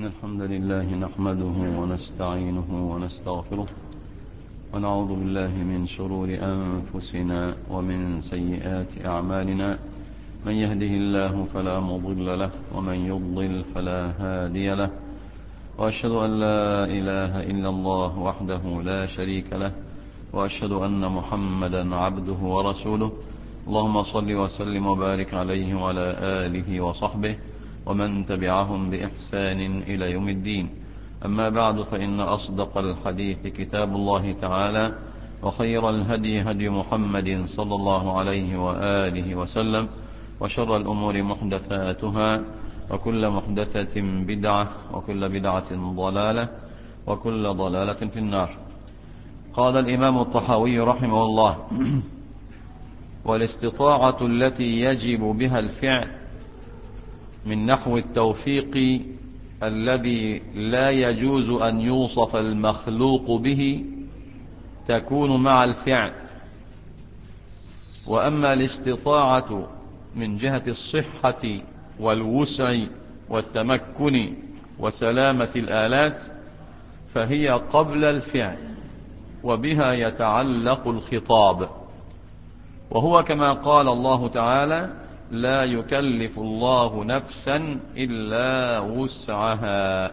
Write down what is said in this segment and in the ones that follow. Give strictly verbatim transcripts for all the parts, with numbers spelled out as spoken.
الحمد لله نحمده ونستعينه ونستغفره ونعوذ بالله من شرور أنفسنا ومن سيئات أعمالنا. من يهده الله فلا مضل له ومن يضلل فلا هادي له، وأشهد أن لا إله إلا الله وحده لا شريك له، وأشهد أن محمدا عبده ورسوله. اللهم صل وسلم وبارك عليه وعلى آله وصحبه ومن تبعهم بإحسان إلى يوم الدين. أما بعد، فإن أصدق الحديث كتاب الله تعالى، وخير الهدي هدي محمد صلى الله عليه وآله وسلم، وشر الأمور محدثاتها، وكل محدثة بدعة، وكل بدعة ضلالة، وكل ضلالة في النار. قال الإمام الطحاوي رحمه الله: والاستطاعة التي يجب بها الفعل من نحو التوفيق الذي لا يجوز أن يوصف المخلوق به تكون مع الفعل. وأما الاستطاعة من جهة الصحة والوسع والتمكن وسلامة الآلات فهي قبل الفعل، وبها يتعلق الخطاب، وهو كما قال الله تعالى: لا يكلف الله نفسا إلا وسعها.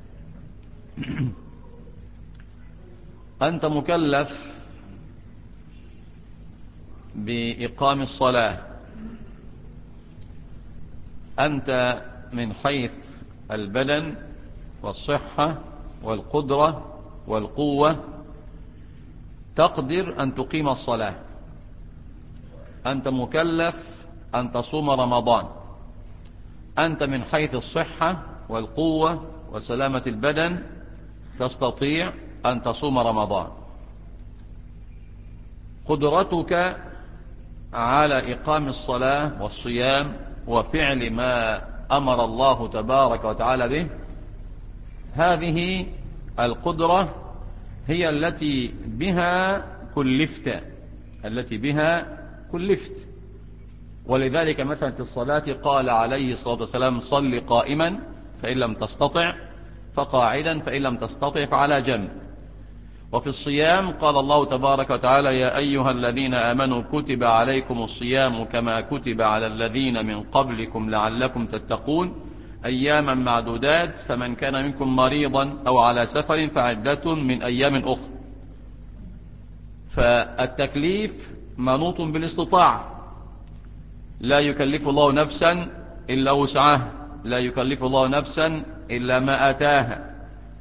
أنت مكلف بإقام الصلاة، أنت من حيث البدن والصحة والقدرة والقوة تقدر أن تقيم الصلاة. أنت مكلف أن تصوم رمضان، أنت من حيث الصحة والقوة وسلامة البدن تستطيع أن تصوم رمضان. قدرتك على إقام الصلاة والصيام وفعل ما أمر الله تبارك وتعالى به، هذه القدرة هي التي بها كلفت التي بها كلفت ولذلك مثلا في الصلاة قال عليه الصلاة والسلام: صل قائما فإن لم تستطع فقاعدا، فإن لم تستطع فعلى جنب. وفي الصيام قال الله تبارك وتعالى: يا أيها الذين آمنوا كتب عليكم الصيام كما كتب على الذين من قبلكم لعلكم تتقون أياما معدودات، فمن كان منكم مريضا أو على سفر فعدة من أيام أخرى. فالتكليف منوط بالاستطاعة، لا يكلف الله نفسا إلا وسعها، لا يكلف الله نفسا إلا ما آتاها.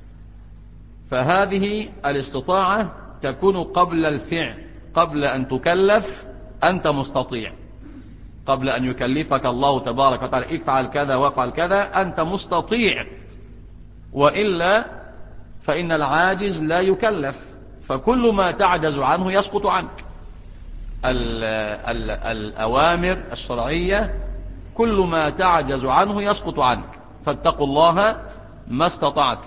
فهذه الاستطاعة تكون قبل الفعل، قبل أن تكلف أنت مستطيع، قبل أن يكلفك الله تبارك وتعالى افعل كذا وافعل كذا أنت مستطيع، وإلا فإن العاجز لا يكلف، فكل ما تعجز عنه يسقط عنك. ال ال الأوامر الشرعية كل ما تعجز عنه يسقط عنك، فاتقوا الله ما استطعت.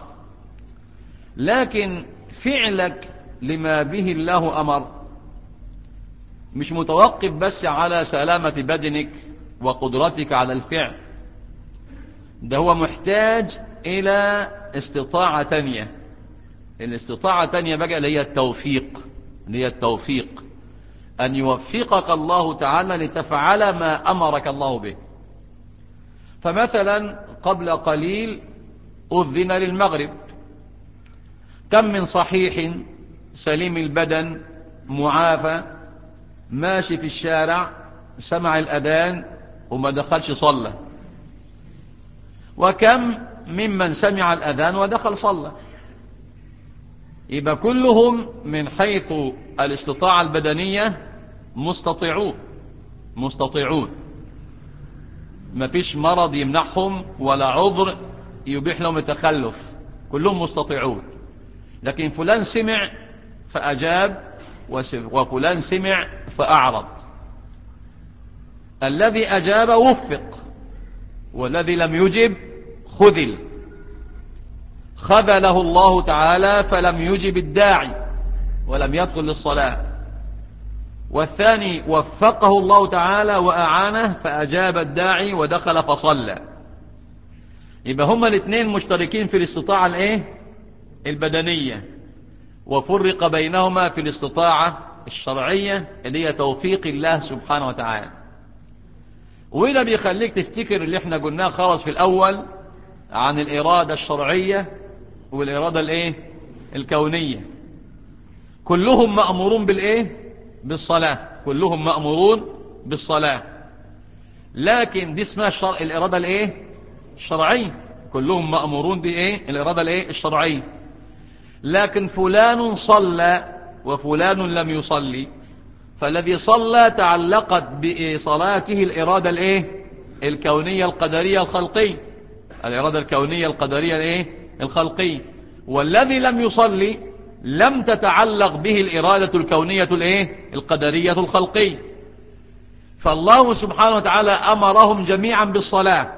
لكن فعلك لما به الله أمر مش متوقف بس على سلامة بدنك وقدرتك على الفعل، ده هو محتاج إلى استطاعة تانية. الاستطاعة تانية بقى اللي هي التوفيق، اللي هي التوفيق أن يوفقك الله تعالى لتفعل ما أمرك الله به. فمثلا قبل قليل أذن للمغرب، كم من صحيح سليم البدن معافى ماشي في الشارع سمع الأذان وما دخلش صلى، وكم ممن سمع الأذان ودخل صلى. يبقى كلهم من حيث الاستطاعة البدنية مستطيعون مستطيعون ما فيش مرض يمنعهم ولا عذر يبيح لهم التخلف، كلهم مستطيعون. لكن فلان سمع فأجاب وفلان سمع فأعرض. الذي أجاب وفق، والذي لم يجب خذل، خذله الله تعالى فلم يجب الداعي ولم يدخل للصلاة. والثاني وفقه الله تعالى وأعانه فأجاب الداعي ودخل فصلى. يبقى هما الاثنين مشتركين في الاستطاعة الايه البدنية، وفرق بينهما في الاستطاعة الشرعية اللي هي توفيق الله سبحانه وتعالى. وده بيخليك تفتكر اللي احنا قلناه خالص في الأول عن الإرادة الشرعية والإرادة الايه الكونية. كلهم مأمورون بالايه بالصلاة، كلهم مأمورون بالصلاة، لكن دي اسمها الشرع الإرادة الايه الشرعية. كلهم مأمورون بايه الإرادة الايه الشرعية. لكن فلان صلى وفلان لم يصلي، فالذي صلى تعلقت بصلاته الإرادة الايه الكونية القدرية الخلقية، الإرادة الكونية القدرية الايه الخلقية. والذي لم يصلي لم تتعلق به الإرادة الكونية الايه القدرية الخلقية. فالله سبحانه وتعالى أمرهم جميعا بالصلاة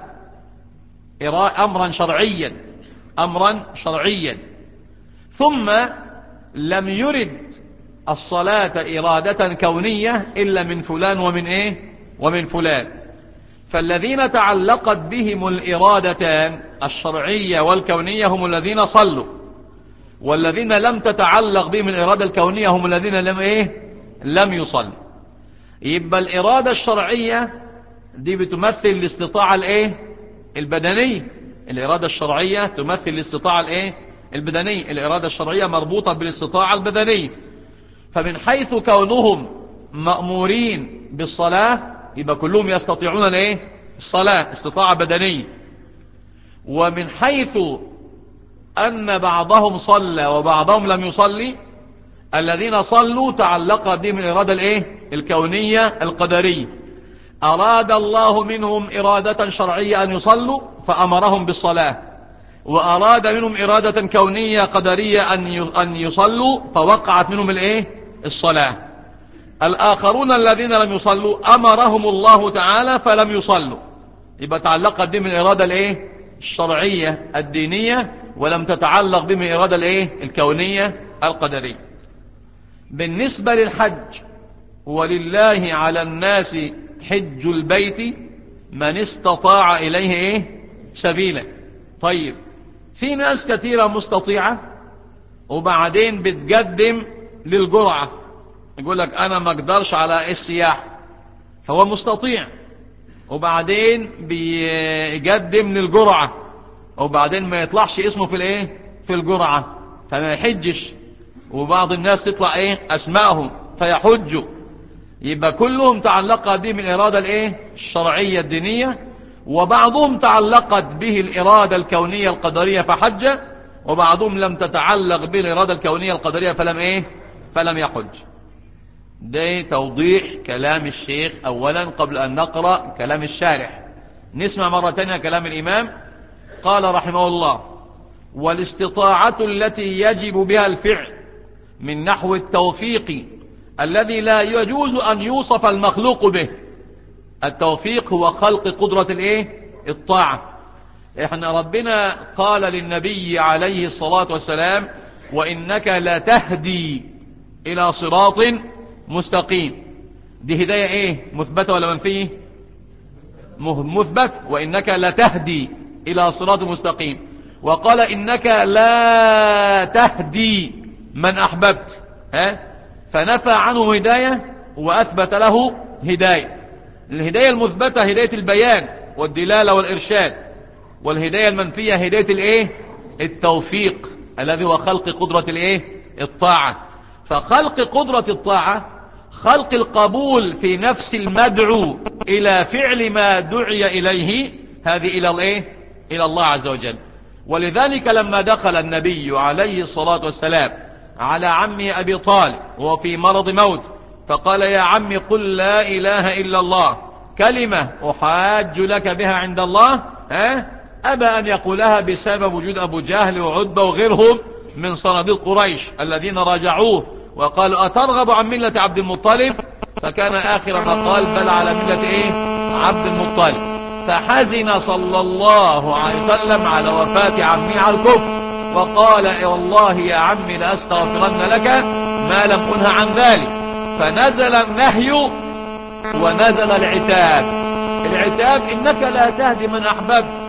أمرا شرعيا أمرا شرعيا ثم لم يرد الصلاة إرادة كونية إلا من فلان ومن إيه ومن فلان. فالذين تعلقت بهم الإرادتان الشرعية والكونية هم الذين صلوا، والذين لم تتعلق بهم الإرادة الكونية هم الذين لم إيه لم يصلوا. يبقى الإرادة الشرعية دي بتمثل الاستطاعة الإيه البدنية. الإرادة الشرعية تمثل الاستطاعة الإيه البدنية. الإرادة الشرعية مربوطة بالاستطاعة البدنية. فمن حيث كونهم مأمورين بالصلاة يبقى كلهم يستطيعون الإيه الصلاة استطاعة بدنية. ومن حيث أن بعضهم صلى وبعضهم لم يصلي، الذين صلوا تعلق بهم الإرادة الإيه الكونية القدرية. أراد الله منهم إرادة شرعية أن يصلوا فأمرهم بالصلاة، وأراد منهم إرادة كونية قدرية أن يصلوا فوقعت منهم الإيه الصلاة. الآخرون الذين لم يصلوا أمرهم الله تعالى فلم يصلوا، يبقى تعلقت بهم الإرادة الإيه الشرعية الدينية ولم تتعلق بهم الإرادة الإيه الكونية القدرية. بالنسبة للحج، ولله على الناس حج البيت من استطاع إليه إيه سبيلا. طيب في ناس كثيرة مستطيعة وبعدين بتقدم للجرعة، يقول لك أنا ما اقدرش على السياحة، فهو مستطيع وبعدين بيقدم للجرعة وبعدين ما يطلعش اسمه في الايه في الجرعة فما يحجش، وبعض الناس تطلع ايه اسمائهم فيحجوا. يبقى كلهم تعلقت بهم الإرادة الايه الشرعية الدينية، وبعضهم تعلقت به الإرادة الكونية القدرية فحج، وبعضهم لم تتعلق به الإرادة الكونية القدرية فلم ايه فلم يحج. ده توضيح كلام الشيخ أولا قبل أن نقرأ كلام الشارح. نسمع مرة تانية كلام الإمام. قال رحمه الله: والاستطاعة التي يجب بها الفعل من نحو التوفيق الذي لا يجوز أن يوصف المخلوق به. التوفيق هو خلق قدرة الايه الطاعة. احنا ربنا قال للنبي عليه الصلاة والسلام: وإنك لتهدي إلى صراط مستقيم. دي هداية ايه مثبتة ولا منفية؟ مثبت. وإنك لتهدي إلى صراط مستقيم. وقال: إنك لا تهدي من أحببت. ها؟ فنفى عنه هداية وأثبت له هداية. الهداية المثبتة هداية البيان والدلالة والإرشاد، والهداية المنفية هداية الايه التوفيق الذي هو خلق قدرة الايه الطاعة. فخلق قدرة الطاعة خلق القبول في نفس المدعو إلى فعل ما دعي إليه، هذه إلى الايه إلى الله عز وجل. ولذلك لما دخل النبي عليه الصلاة والسلام على عمه أبي طالب وهو في مرض موت، فقال: يا عم قل لا إله إلا الله كلمة أحاج لك بها عند الله، ها؟ أبى أن يقولها بسبب وجود أبو جهل وعتبة وغيرهم من صناديق قريش الذين راجعوه وقالوا: أترغب عن ملة عبد المطلب؟ فكان آخر ما قال: بل على ملة إيه عبد المطلب. فحزن صلى الله عليه وسلم على وفاة عمي على الكفر، وقال: والله يا عمي لأستغفرن لك ما لم أنه عن ذلك. فنزل النهي ونزل العتاب. العتاب: إنك لا تهدي من أحببت،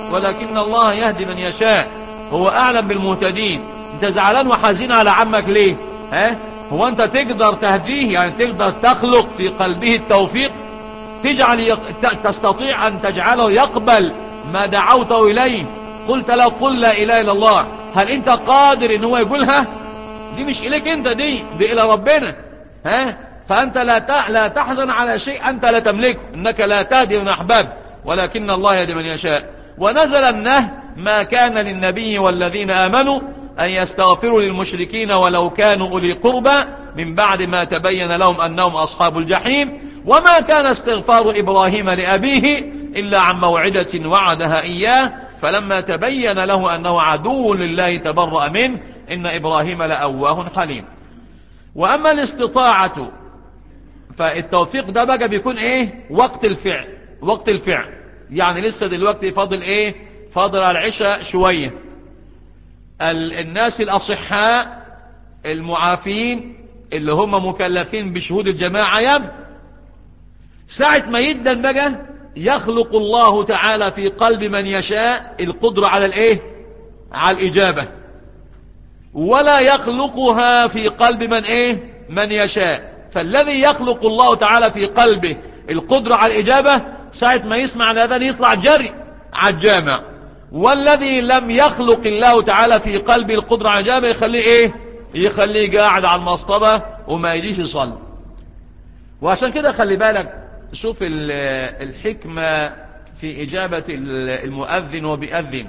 ولكن الله يهدي من يشاء، هو أعلم بالمهتدين. انت زعلان وحزين على عمك ليه؟ ها؟ هو انت تقدر تهديه؟ يعني تقدر تخلق في قلبه التوفيق، تجعل يق... تستطيع أن تجعله يقبل ما دعوته إليه؟ قلت له قل لا إله إلا الله، هل انت قادر ان هو يقولها؟ دي مش إليك انت، دي دي إلى ربنا. ها؟ فأنت لا ت... لا تحزن على شيء أنت لا تملكه، إنك لا تهدي من أحباب ولكن الله يهدي من يشاء. ونزل النهي ما كان للنبي والذين آمنوا أن يستغفروا للمشركين ولو كانوا أولي قربى من بعد ما تبين لهم أنهم أصحاب الجحيم، وما كان استغفار إبراهيم لأبيه إلا عن موعدة وعدها إياه فلما تبين له أنه عدو لله تبرأ منه إن إبراهيم لأواه حليم. وأما الاستطاعة فالتوفيق ده بقى بيكون إيه؟ وقت الفعل. وقت الفعل يعني لسه دلوقتي فاضل إيه؟ فاضل على العشاء شوية. الناس الأصحاء المعافين اللي هم مكلفين بشهود الجماعة يب ساعة ما يدن بقى يخلق الله تعالى في قلب من يشاء القدرة على الإيه؟ على الإجابة، ولا يخلقها في قلب من إيه؟ من يشاء. فالذي يخلق الله تعالى في قلبه القدرة على الإجابة ساعة ما يسمع الأذان يطلع جري على الجامع، والذي لم يخلق الله تعالى في قلبه القدرة على الإجابة يخليه إيه؟ يخليه قاعد على المصطبة وما يجيش يصلي. وعشان كده خلي بالك، شوف الحكمة في إجابة المؤذن وبيأذن.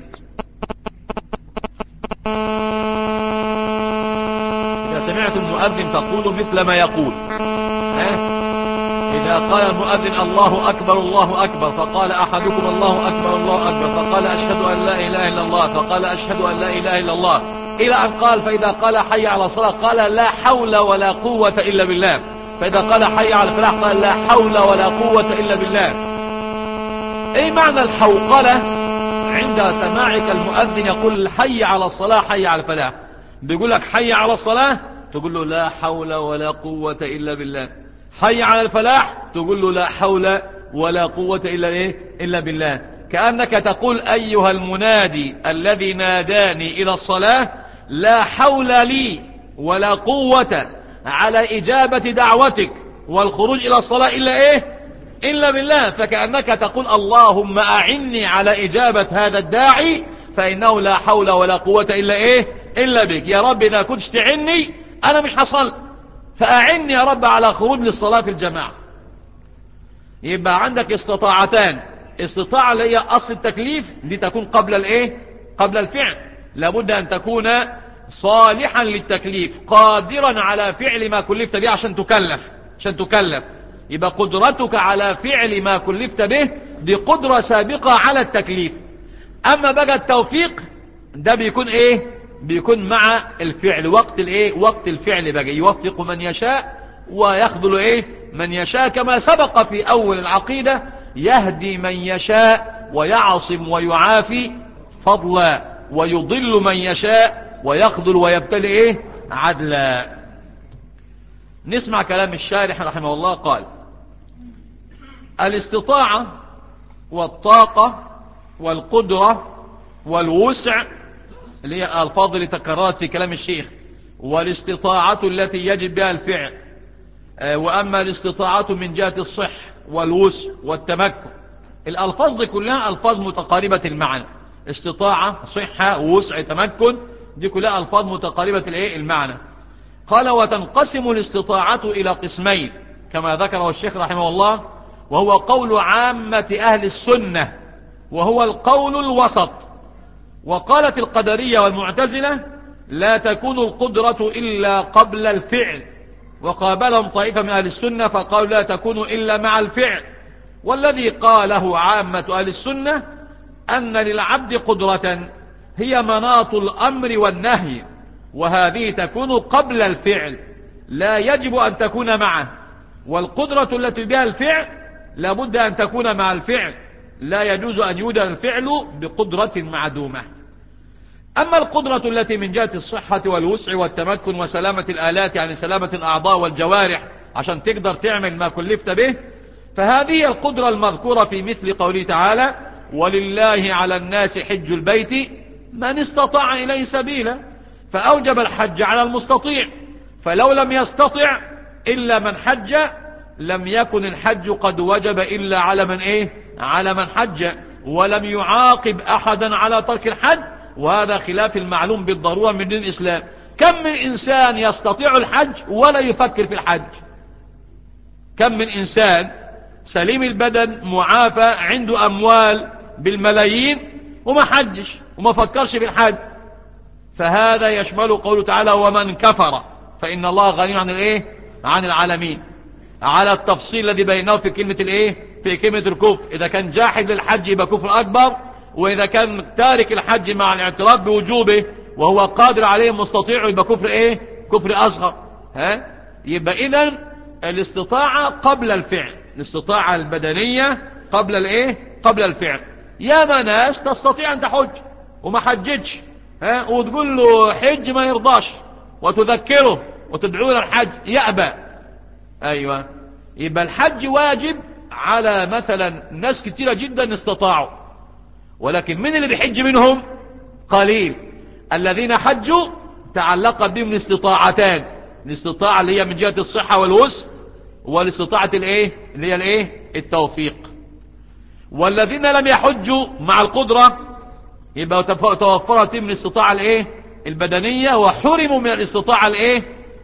إذا سمعت المؤذن تقول مثل ما يقول. ها؟ إذا قال المؤذن الله أكبر الله أكبر فقال أحدكم الله أكبر الله أكبر فقال أشهد أن لا إله إلا الله فقال أشهد أن لا إله إلا الله إلى أن قال فإذا قال حي على الصلاة قال لا حول ولا قوة إلا بالله، فإذا قال حي على الفلاح قال لا حول ولا قوة إلا بالله. أي معنى الحوقلة عند سماعك المؤذن يقول حي على الصلاة حي على الفلاح؟ بيقول لك حي على الصلاة تقول له لا حول ولا قوة إلا بالله، حي على الفلاح تقول له لا حول ولا قوة إلا إيه؟ إلا بالله. كأنك تقول أيها المنادي الذي ناداني إلى الصلاة لا حول لي ولا قوة على إجابة دعوتك والخروج إلى الصلاة إلا إيه؟ إلا بالله. فكأنك تقول اللهم أعني على إجابة هذا الداعي فإنه لا حول ولا قوة إلا إيه؟ إلا بك. يا رب إذا كنت تعني أنا مش حصل، فأعني يا رب على خروج للصلاة في الجماعة. يبقى عندك استطاعتان، استطاعة اللي هي أصل التكليف دي تكون قبل الإيه؟ قبل الفعل، لابد أن تكون صالحا للتكليف قادرا على فعل ما كلفت به عشان تكلف عشان تكلف يبقى قدرتك على فعل ما كلفت به دي قدرة سابقة على التكليف. أما بقى التوفيق ده بيكون إيه؟ بيكون مع الفعل، وقت الإيه؟ وقت الفعل بقى يوفق من يشاء ويخذل إيه؟ من يشاء، كما سبق في أول العقيدة يهدي من يشاء ويعصم ويعافي فضلا ويضل من يشاء ويخذل ويبتلي إيه؟ عدلا. نسمع كلام الشارح رحمه الله. قال الاستطاعة والطاقة والقدرة والوسع اللي هي الألفاظ اللي تكررت في كلام الشيخ، والاستطاعة التي يجب بها الفعل، وأما الاستطاعة من جهة الصح والوسع والتمكن. الألفاظ دي كلها ألفاظ متقاربة المعنى، استطاعة صحة ووسع تمكن، دي كلها ألفاظ متقاربة الايه المعنى. قال وتنقسم الاستطاعة إلى قسمين كما ذكره الشيخ رحمه الله، وهو قول عامة أهل السنة وهو القول الوسط. وقالت القدرية والمعتزلة لا تكون القدرة إلا قبل الفعل، وقابلهم طائفة من أهل السنة فقالوا لا تكون إلا مع الفعل. والذي قاله عامة أهل السنة أن للعبد قدرة هي مناط الأمر والنهي، وهذه تكون قبل الفعل لا يجب أن تكون معه، والقدرة التي بها الفعل لابد أن تكون مع الفعل، لا يجوز أن يوجد الفعل بقدرة معدومة. أما القدرة التي من جهة الصحة والوسع والتمكن وسلامة الآلات يعني سلامة الأعضاء والجوارح عشان تقدر تعمل ما كلفت به، فهذه القدرة المذكورة في مثل قوله تعالى ولله على الناس حج البيت من استطاع إليه سبيلا، فأوجب الحج على المستطيع، فلو لم يستطع إلا من حج لم يكن الحج قد وجب إلا على من إيه؟ على من حج، ولم يعاقب أحدا على ترك الحج، وهذا خلاف المعلوم بالضرورة من دين الإسلام. كم من إنسان يستطيع الحج ولا يفكر في الحج؟ كم من إنسان سليم البدن معافى عنده أموال بالملايين وما حجش وما فكرش في الحج؟ فهذا يشمل قوله تعالى ومن كفر فإن الله غني عن الإيه؟ عن العالمين، على التفصيل الذي بيناه في كلمة الإيه؟ في كلمة الكفر. إذا كان جاحد للحج يبقى كفر أكبر، وإذا كان تارك الحج مع الاعتراف بوجوبه وهو قادر عليه مستطيع يبقى كفر إيه؟ كفر أصغر. ها؟ يبقى إذن الاستطاعة قبل الفعل، الاستطاعة البدنية قبل الإيه؟ قبل الفعل. ياما ناس تستطيع أن تحج وما حجتش، ها؟ وتقول له حج ما يرضاش، وتذكره وتدعو له الحج يأبى. أيوة، يبقى الحج واجب على مثلا ناس كتيرة جدا استطاعوا، ولكن من اللي بيحج منهم؟ قليل. الذين حجوا تعلقت بهم الاستطاعتان، الاستطاعة اللي هي من جهة الصحة والوسع، والاستطاعة الايه اللي هي الايه التوفيق. والذين لم يحجوا مع القدرة يبقى توفرت من الاستطاعة الايه البدنية، وحرموا من الاستطاعة الايه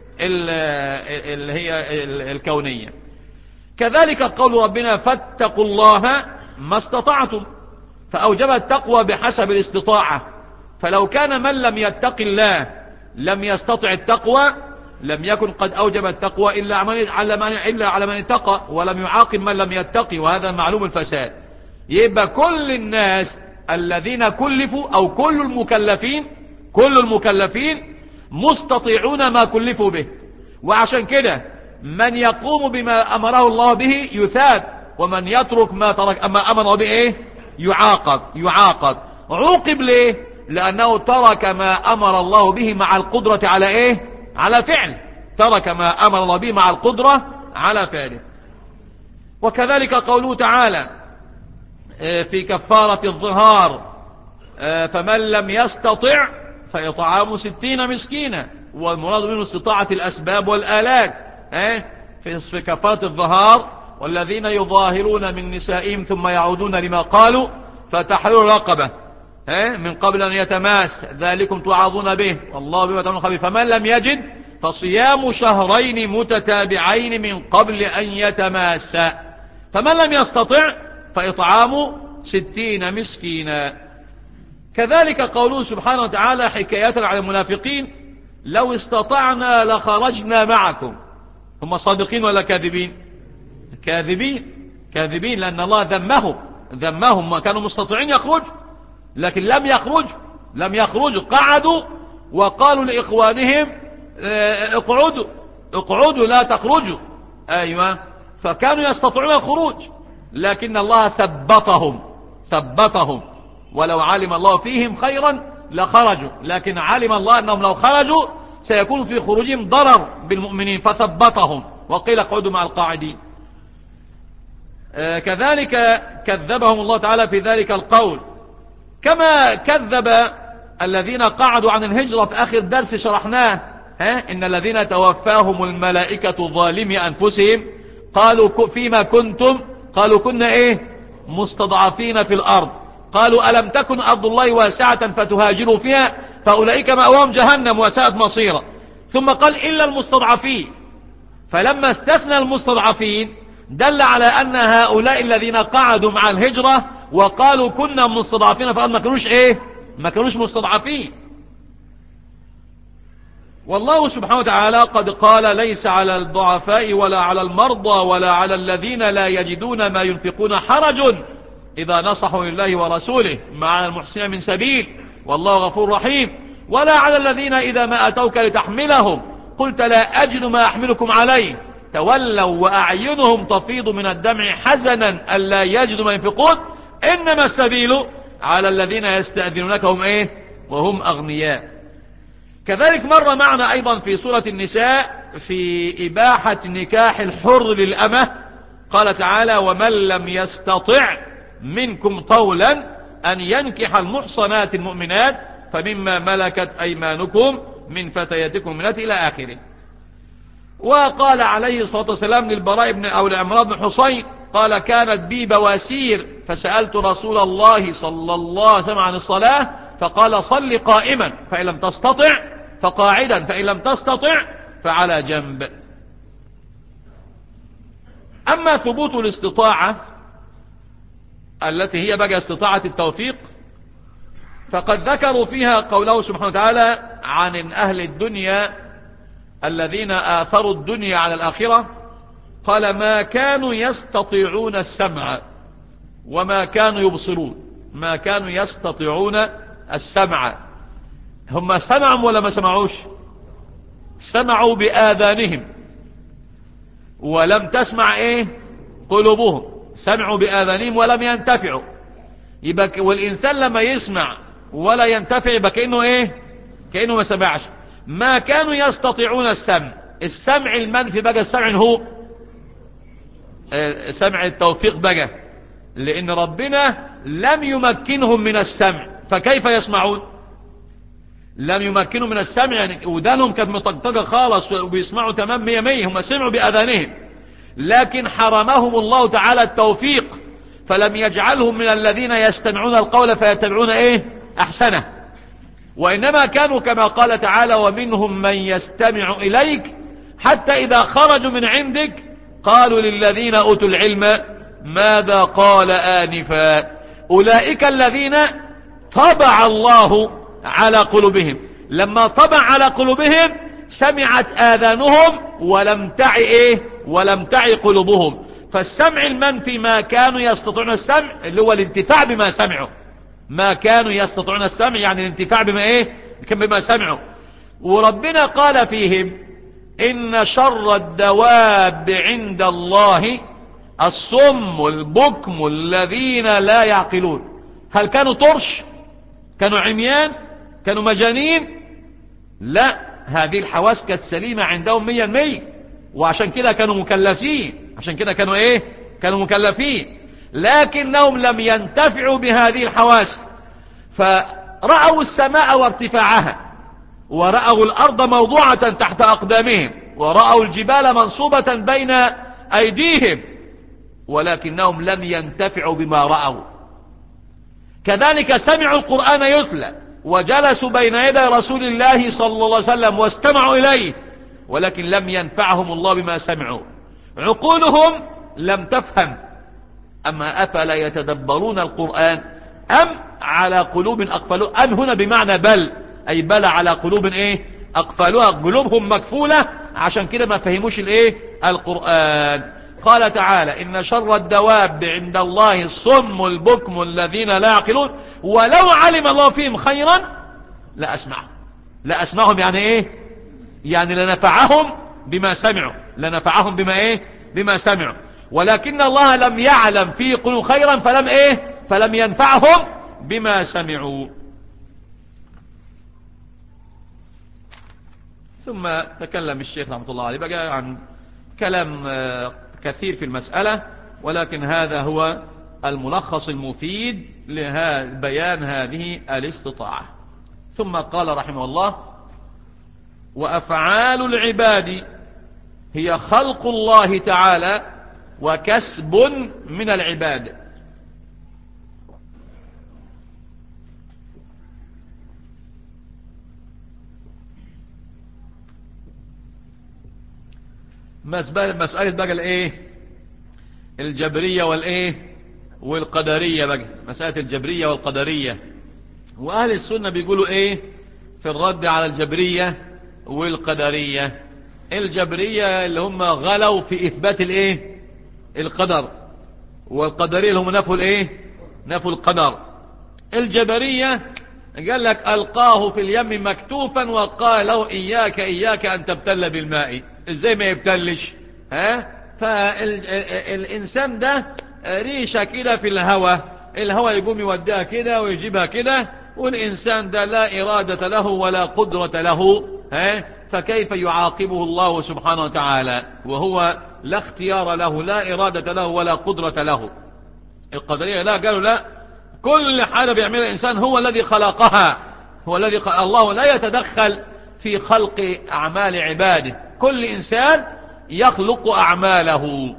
اللي هي الكونية. كذلك قول ربنا فاتقوا الله ما استطعتم، فأوجب التقوى بحسب الاستطاعة. فلو كان من لم يتق الله لم يستطع التقوى لم يكن قد أوجب التقوى إلا على من إلا على من اتقى، ولم يعاقب من لم يتقي، وهذا معلوم الفساد. يبقى كل الناس الذين كلفوا أو كل المكلفين كل المكلفين مستطيعون ما كلفوا به، وعشان كده من يقوم بما أمره الله به يثاب، ومن يترك ما ترك أما أمره به إيه؟ يعاقب يعاقب عوقب ليه؟ لأنه ترك ما أمر الله به مع القدرة على إيه؟ على فعل، ترك ما أمر الله به مع القدرة على فعله. وكذلك قوله تعالى في كفارة الظهار فمن لم يستطع فإطعام ستين مسكينا، والمراد منه استطاعة الأسباب والآلات في كفارة الظهار. والذين يظاهرون من نسائهم ثم يعودون لما قالوا فتحرير رقبة من قبل أن يتماس، ذلكم توعظون به والله بما تعملون خبير. فمن لم يجد فصيام شهرين متتابعين من قبل أن يتماسا، فمن لم يستطع فإطعام ستين مسكينا. كذلك قوله سبحانه وتعالى حكاية على المنافقين لو استطعنا لخرجنا معكم. هم صادقين ولا كاذبين؟ كاذبين كاذبين، لأن الله ذمهم ذمهم ما كانوا مستطيعين يخرج، لكن لم يخرج لم يخرجوا قعدوا وقالوا لإخوانهم اقعدوا اقعدوا لا تخرجوا. أيوة، فكانوا يستطيعون الخروج، لكن الله ثبتهم ثبتهم ولو علم الله فيهم خيرا لخرجوا، لكن علم الله أنهم لو خرجوا سيكون في خروجهم ضرر بالمؤمنين فثبتهم وقيل اقعدوا مع القاعدين. آه كذلك كذبهم الله تعالى في ذلك القول، كما كذب الذين قعدوا عن الهجرة في آخر درس شرحناه. ها إن الذين توفاهم الملائكة ظالمي أنفسهم قالوا فيما كنتم قالوا كنا إيه مستضعفين في الأرض، قالوا ألم تكن أرض الله واسعة فتهاجروا فيها فأولئك مأواهم جهنم وساءت مصيرا. ثم قال إلا المستضعفين، فلما استثنى المستضعفين دل على أن هؤلاء الذين قعدوا مع الهجرة وقالوا كنا مستضعفين فقال ما كانوش إيه ما كانوش مستضعفين. والله سبحانه وتعالى قد قال ليس على الضعفاء ولا على المرضى ولا على الذين لا يجدون ما ينفقون حرج إذا نصحوا لله ورسوله ما على المحسنين من سبيل والله غفور رحيم، ولا على الذين إذا ما أتوك لتحملهم قلت لا أجد ما أحملكم عليه تولوا وأعينهم تفيض من الدمع حزنا ألا يجدوا ما ينفقون إنما السبيل على الذين يستأذنونك هم إيه وهم أغنياء. كذلك مر معنا أيضا في سورة النساء في إباحة نكاح الحر للأمة، قال تعالى ومن لم يستطع منكم طولا أن ينكح المحصنات المؤمنات فمما ملكت أيمانكم من فتياتكم المؤمنات إلى آخره. وقال عليه الصلاة والسلام للبراء بن أو لعمران بن حصين قال كانت بي بواسير فسألت رسول الله صلى الله عليه وسلم عن الصلاة فقال صل قائما فإن لم تستطع فقاعدا فإن لم تستطع فعلى جنب. أما ثبوت الاستطاعة التي هي بقى استطاعة التوفيق فقد ذكروا فيها قوله سبحانه وتعالى عن أهل الدنيا الذين آثروا الدنيا على الآخرة قال ما كانوا يستطيعون السمع وما كانوا يبصرون. ما كانوا يستطيعون السمع، هم سمعوا ولا ما سمعوش؟ سمعوا بآذانهم ولم تسمع ايه قلوبهم، سمعوا بآذانهم ولم ينتفعوا. يبقى والإنسان لما يسمع ولا ينتفع يبقى كأنه ايه كأنه ما سمعش. ما كانوا يستطيعون السمع، السمع المنفي بقى السمع هو سمع التوفيق بقى، لأن ربنا لم يمكنهم من السمع فكيف يسمعون؟ لم يمكنوا من السمع، يعني ودانهم كانت مطقطقة خالص وبيسمعوا تمام مية مية، هم سمعوا بأذانهم لكن حرمهم الله تعالى التوفيق فلم يجعلهم من الذين يستمعون القول فيتبعون ايه أحسنه، وإنما كانوا كما قال تعالى ومنهم من يستمع إليك حتى إذا خرجوا من عندك قالوا للذين أوتوا العلم ماذا قال آنفا أولئك الذين طبع الله على قلوبهم. لما طبع على قلوبهم سمعت آذانهم ولم تعي إيه ولم تعي قلوبهم. فالسمع المنفي ما كانوا يستطيعون السمع اللي هو الانتفاع بما سمعوا، ما كانوا يستطيعون السمع يعني الانتفاع بما إيه بما سمعوا. وربنا قال فيهم إن شر الدواب عند الله الصم البكم الذين لا يعقلون. هل كانوا طرش؟ كانوا عميان؟ كانوا مجانين؟ لا، هذه الحواس كانت سليمة عندهم مية المية، وعشان كده كانوا مكلفين، عشان كده كانوا ايه كانوا مكلفين، لكنهم لم ينتفعوا بهذه الحواس فرأوا السماء وارتفاعها ورأوا الأرض موضوعة تحت أقدامهم ورأوا الجبال منصوبة بين أيديهم ولكنهم لم ينتفعوا بما رأوا. كذلك سمعوا القرآن يتلى وجلسوا بين يدي رسول الله صلى الله عليه وسلم واستمعوا إليه ولكن لم ينفعهم الله بما سمعوا. عقولهم لم تفهم. أما أفلا يتدبرون القرآن أم على قلوب أقفلوا؟ أم هنا بمعنى بل، أي بل على قلوب إيه أقفلوها، قلوبهم مكفولة عشان كده ما فهموش الإيه القرآن. قال تعالى إن شر الدواب عند الله الصم البكم الذين لا يعقلون ولو علم الله فيهم خيرا لا أسمعهم. لا أسمعهم يعني إيه يعني لنفعهم بما سمعوا، لنفعهم بما إيه بما سمعوا، ولكن الله لم يعلم في قلوب خيرا فلم إيه فلم ينفعهم بما سمعوا. ثم تكلم الشيخ رحمة الله عليه بقى عن كلام كثير في المسألة، ولكن هذا هو الملخص المفيد لبيان هذه الاستطاعة. ثم قال رحمه الله وأفعال العباد هي خلق الله تعالى وكسب من العباد. مسألة بقى الايه الجبرية والايه والقدرية بقى، مسألة الجبرية والقدرية. واهل السنة بيقولوا ايه في الرد على الجبرية والقدرية؟ الجبرية اللي هم غلوا في اثبات الايه القدر، والقدرية اللي هم نفوا الايه نفوا القدر. الجبرية قال لك ألقاه في اليم مكتوفا وقال له إياك إياك أن تبتل بالماء. ازاي ما يبتلش؟ ها فالإنسان ده ريشة كده في الهواء، الهواء يقوم يوديها كده ويجيبها كده، والإنسان ده لا إرادة له ولا قدرة له، ها فكيف يعاقبه الله سبحانه وتعالى وهو لا اختيار له لا إرادة له ولا قدرة له؟ القدرية لا، قالوا لا، كل حاجة بيعملها الإنسان هو الذي خلقها، هو الذي خلق. الله لا يتدخل في خلق أعمال عباده، كل إنسان يخلق أعماله.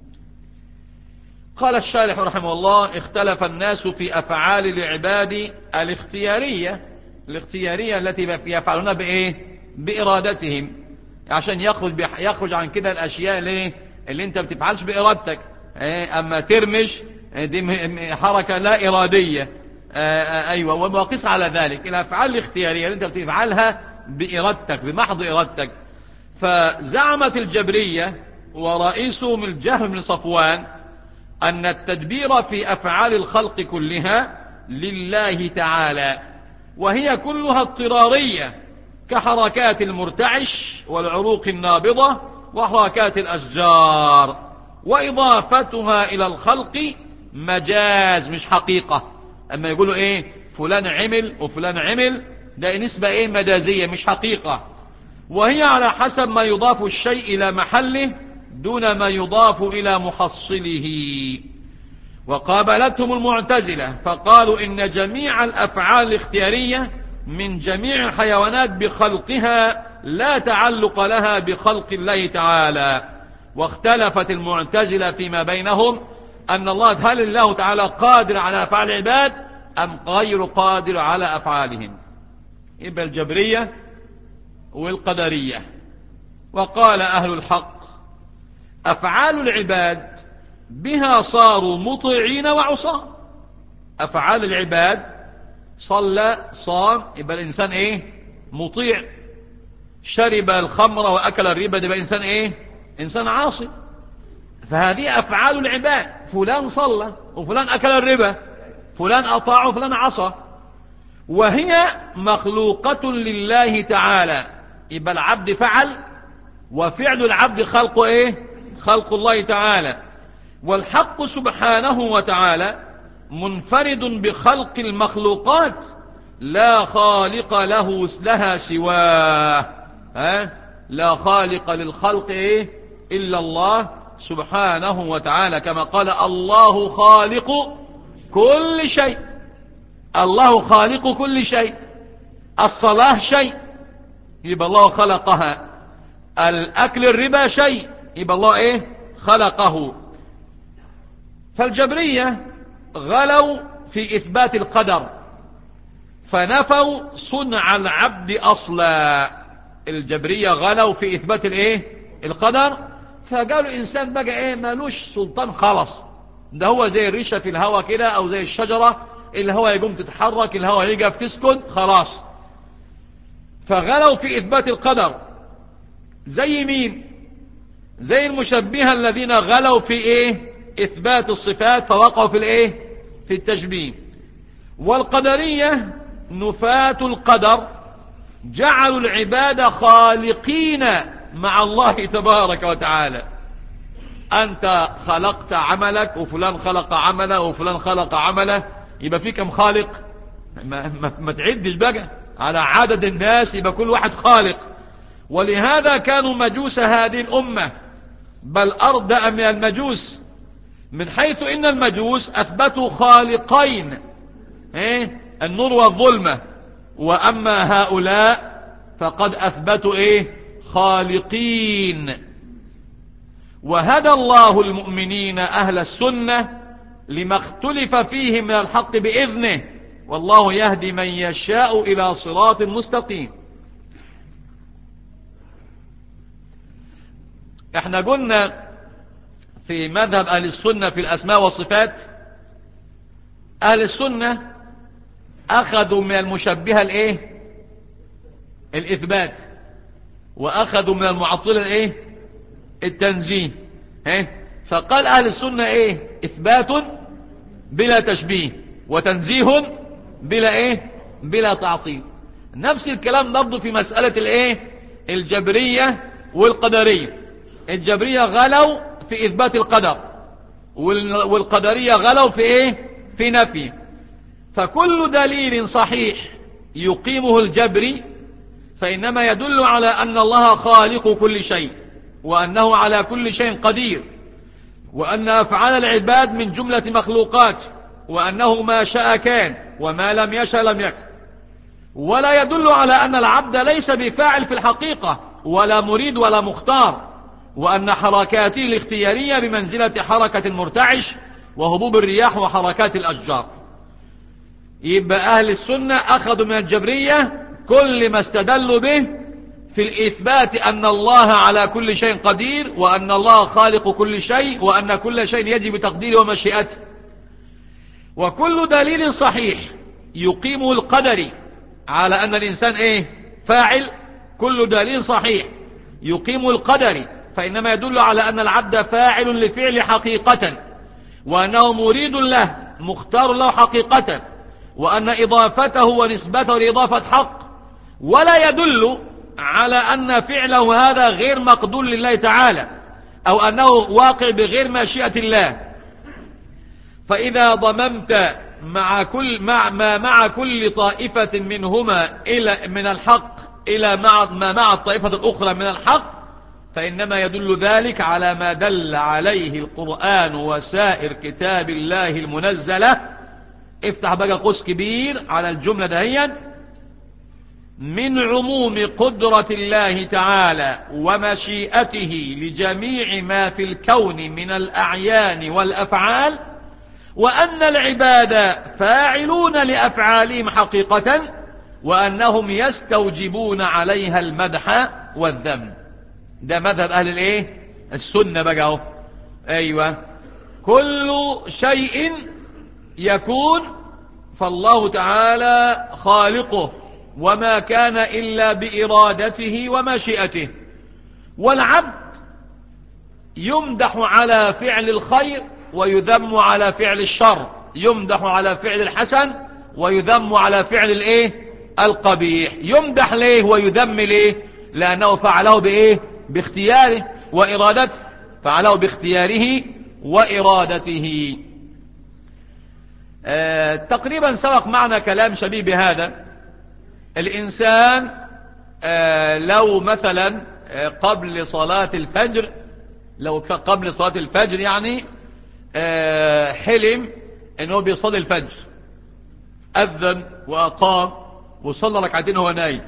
قال الشارح رحمه الله: اختلف الناس في أفعال العباد الاختيارية، الاختيارية التي يفعلونها بإيه؟ بإرادتهم، عشان يخرج يخرج عن كده الأشياء اللي, اللي انت بتفعلش بإرادتك. أما ترمش دي حركة لا إرادية. أيوة، ومقيس على ذلك الأفعال الاختيارية اللي انت بتفعلها بإرادتك، بمحض إرادتك. فزعمت الجبرية ورئيسهم الجهم بن صفوان أن التدبير في أفعال الخلق كلها لله تعالى، وهي كلها اضطرارية، كحركات المرتعش والعروق النابضة وحركات الأشجار، وإضافتها إلى الخلق مجاز مش حقيقة. أما يقولوا إيه فلان عمل وفلان عمل، ده نسبة إيه مجازية مش حقيقة، وهي على حسب ما يضاف الشيء إلى محله دون ما يضاف إلى محصله. وقابلتهم المعتزلة فقالوا إن جميع الأفعال الاختيارية من جميع الحيوانات بخلقها لا تعلق لها بخلق الله تعالى. واختلفت المعتزلة فيما بينهم أن الله هل الله تعالى قادر على أفعال العباد أم غير قادر على أفعالهم. يبقى الجبرية والقدرية. وقال أهل الحق: أفعال العباد بها صاروا مطيعين وعصاة. أفعال العباد صلى صام يبقى الإنسان إيه مطيع، شرب الخمر وأكل الربا يبقى الإنسان إيه إنسان عاصي. فهذه أفعال العباد، فلان صلى وفلان أكل الربا، فلان أطاع وفلان عصى، وهي مخلوقة لله تعالى. يبقى العبد فعل، وفعل العبد خلق إيه خلق الله تعالى. والحق سبحانه وتعالى منفرد بخلق المخلوقات لا خالق له لها سواه. ها؟ لا خالق للخلق إيه؟ إلا الله سبحانه وتعالى، كما قال: الله خالق كل شيء. الله خالق كل شيء. الصلاة شيء يبقى الله خلقها، الأكل الربا شيء يبقى الله إيه خلقه. فالجبرية غلوا في إثبات القدر فنفوا صنع العبد أصلا. الجبرية غلوا في إثبات الإيه القدر، فقالوا الإنسان بقى إيه مالوش سلطان خلاص، ده هو زي الريشة في الهواء كده، أو زي الشجرة الهواء يقوم تتحرك، الهواء يقف تسكن خلاص. فغلوا في إثبات القدر. زي مين؟ زي المشبهة الذين غلوا في إيه إثبات الصفات فوقعوا في الإيه في التشبيه. والقدرية نفاة القدر جعلوا العباد خالقين مع الله تبارك وتعالى. أنت خلقت عملك وفلان خلق عمله وفلان خلق عمله، يبقى في كم خالق؟ ما, ما, ما تعدش بقى على عدد الناس، يبقى كل واحد خالق. ولهذا كانوا مجوس هذه الأمة بل أردأ من المجوس، من حيث إن المجوس أثبتوا خالقين إيه؟ النور والظلمة، وأما هؤلاء فقد أثبتوا إيه خالقين. وهدى الله المؤمنين أهل السنة لما اختلف فيه من الحق بإذنه، والله يهدي من يشاء إلى صراط مستقيم. احنا قلنا في مذهب أهل السنة في الأسماء والصفات، أهل السنة أخذوا من المشبهة الإيه الإثبات، وأخذوا من المعطلة الإيه التنزيه. إيه؟ فقال أهل السنة إيه إثبات بلا تشبيه، وتنزيه بلا إيه بلا تعطيل. نفس الكلام برضه في مسألة الإيه الجبرية والقدرية. الجبرية غلوا في إثبات القدر، والقدرية غلوا في إيه في نفي. فكل دليل صحيح يقيمه الجبري فإنما يدل على أن الله خالق كل شيء، وأنه على كل شيء قدير. وأن أفعال العباد من جملة مخلوقات، وأنه ما شاء كان وما لم يشاء لم يكن. ولا يدل على أن العبد ليس بفاعل في الحقيقة ولا مريد ولا مختار، وأن حركاته الاختيارية بمنزلة حركة المرتعش وهبوب الرياح وحركات الأشجار. يبقى أهل السنة أخذوا من الجبرية كل ما استدلوا به في الإثبات أن الله على كل شيء قدير، وأن الله خالق كل شيء، وأن كل شيء يجب تقديره ومشيئته. وكل دليل صحيح يقيم القدر على أن الإنسان إيه؟ فاعل. كل دليل صحيح يقيم القدر فإنما يدل على أن العبد فاعل لفعل حقيقة، وأنه مريد له مختار له حقيقة، وأن إضافته ونسبته لإضافة حق. ولا يدل على أن فعله هذا غير مقدور لله تعالى، أو أنه واقع بغير مشيئة الله. فإذا ضممت مع كل مع ما مع كل طائفة منهما إلى من الحق إلى مع ما مع الطائفة الأخرى من الحق، فإنما يدل ذلك على ما دل عليه القرآن وسائر كتاب الله المنزلة. افتح بقى قوس كبير على الجملة دهيت: من عموم قدرة الله تعالى ومشيئته لجميع ما في الكون من الأعيان والأفعال، وأن العباد فاعلون لأفعالهم حقيقة، وأنهم يستوجبون عليها المدح والذم. ده مذهب أهل الإيه؟ السنة بقى اهو. أيوة، كل شيء يكون فالله تعالى خالقه، وما كان إلا بإرادته ومشيئته. والعبد يمدح على فعل الخير ويذم على فعل الشر، يمدح على فعل الحسن ويذم على فعل الايه؟ القبيح. يمدح ليه ويذم ليه؟ لأنه فعله بايه؟ باختياره وإرادته، فعله باختياره وإرادته. آه تقريبا سبق معنا كلام شبيه بهذا. الإنسان آه لو مثلا آه قبل صلاة الفجر، لو قبل صلاة الفجر يعني آه حلم انه بيصلي الفجر، أذن وأقام وصلى ركعتين وهو نايم،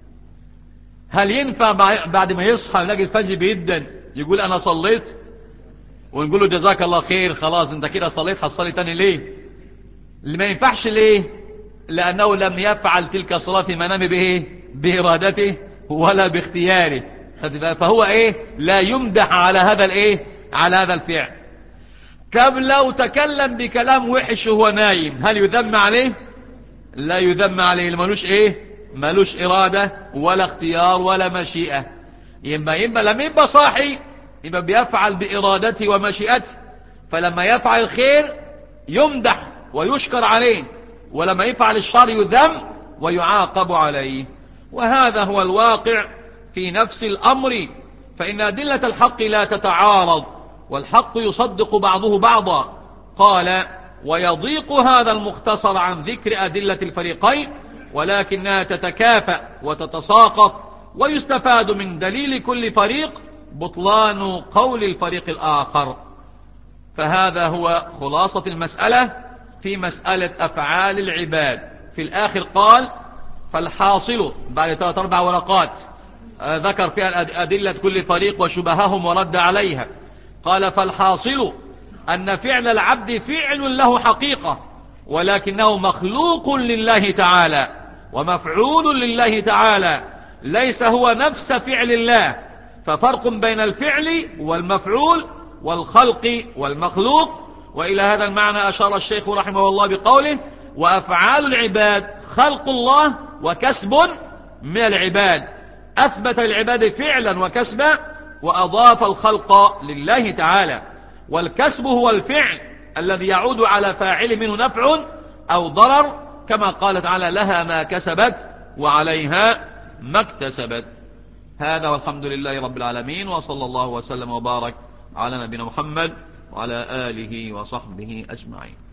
هل ينفع بعد ما يصحى يلاقي الفجر بيدن يقول أنا صليت، ونقول له جزاك الله خير خلاص انت كده صليت، هتصلي تاني ليه؟ اللي ما ينفعش ليه؟ لأنه لم يفعل تلك الصلاة في منامه بايه؟ بإرادته ولا باختياره. فهو ايه؟ لا يمدح على هذا الايه؟ على هذا الفعل. طب لو تكلم بكلام وحش وهو نايم هل يذم عليه؟ لا يذم عليه، اللي ملوش ايه؟ ملوش إرادة ولا اختيار ولا مشيئة. يبقى يبقى لما يبقى صاحي يبقى بيفعل بإرادته ومشيئته، فلما يفعل الخير يمدح ويشكر عليه، ولما يفعل الشر يذم ويعاقب عليه. وهذا هو الواقع في نفس الأمر، فإن أدلة الحق لا تتعارض، والحق يصدق بعضه بعضا. قال: ويضيق هذا المختصر عن ذكر أدلة الفريقين، ولكنها تتكافأ وتتساقط، ويستفاد من دليل كل فريق بطلان قول الفريق الآخر. فهذا هو خلاصة المسألة في مسألة أفعال العباد. في الآخر قال: فالحاصل، بعد ثلاث أربع ورقات ذكر فيها أدلة كل فريق وشبههم ورد عليها. قال: فالحاصل أن فعل العبد فعل له حقيقة، ولكنه مخلوق لله تعالى ومفعول لله تعالى، ليس هو نفس فعل الله. ففرق بين الفعل والمفعول والخلق والمخلوق. وإلى هذا المعنى أشار الشيخ رحمه الله بقوله: وأفعال العباد خلق الله وكسب من العباد. أثبت العباد فعلا وكسبا، وأضاف الخلق لله تعالى. والكسب هو الفعل الذي يعود على فاعل منه نفع أو ضرر، كما قال تعالى: لها ما كسبت وعليها ما اكتسبت. هذا والحمد لله رب العالمين، وصلى الله وسلم وبارك على نبينا محمد وعلى آله وصحبه أجمعين.